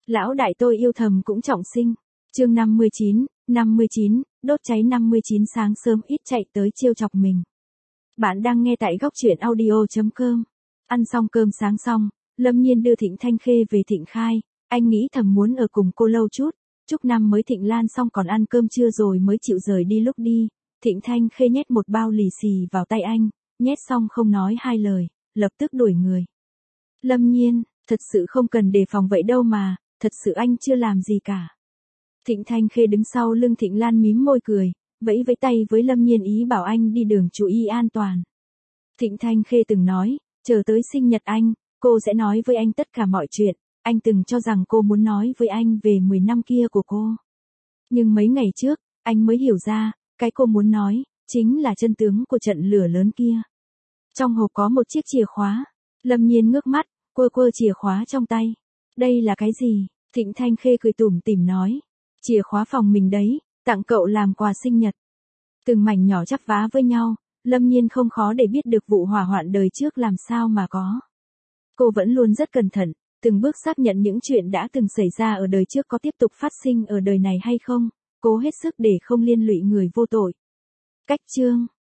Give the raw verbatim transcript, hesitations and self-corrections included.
Lão đại tôi yêu thầm cũng trọng sinh. Chương năm mươi chín, năm mươi chín, đốt cháy năm mươi chín sáng sớm ít chạy tới trêu chọc mình. Bạn đang nghe tại góc truyện audio chấm com. Ăn xong cơm sáng xong, Lâm Nhiên đưa Thịnh Thanh Khê về Thịnh Khai, anh nghĩ thầm muốn ở cùng cô lâu chút, chúc năm mới Thịnh Lan xong còn ăn cơm trưa rồi mới chịu rời đi. Lúc đi, Thịnh Thanh Khê nhét một bao lì xì vào tay anh, nhét xong không nói hai lời, lập tức đuổi người. Lâm Nhiên, thật sự không cần đề phòng vậy đâu mà, thật sự anh chưa làm gì cả. Thịnh Thanh Khê đứng sau lưng Thịnh Lan mím môi cười, vẫy vẫy tay với Lâm Nhiên ý bảo anh đi đường chú ý an toàn. Thịnh Thanh Khê từng nói, chờ tới sinh nhật anh, cô sẽ nói với anh tất cả mọi chuyện, anh từng cho rằng cô muốn nói với anh về mười năm kia của cô. Nhưng mấy ngày trước, anh mới hiểu ra, cái cô muốn nói, chính là chân tướng của trận lửa lớn kia. Trong hộp có một chiếc chìa khóa, Lâm Nhiên ngước mắt, quơ quơ chìa khóa trong tay. Đây là cái gì? Thịnh Thanh Khê cười tủm tỉm nói. Chìa khóa phòng mình đấy, tặng cậu làm quà sinh nhật. Từng mảnh nhỏ chắp vá với nhau, Lâm Nhiên không khó để biết được vụ hỏa hoạn đời trước làm sao mà có. Cô vẫn luôn rất cẩn thận, từng bước xác nhận những chuyện đã từng xảy ra ở đời trước có tiếp tục phát sinh ở đời này hay không, cố hết sức để không liên lụy người vô tội. Cách chương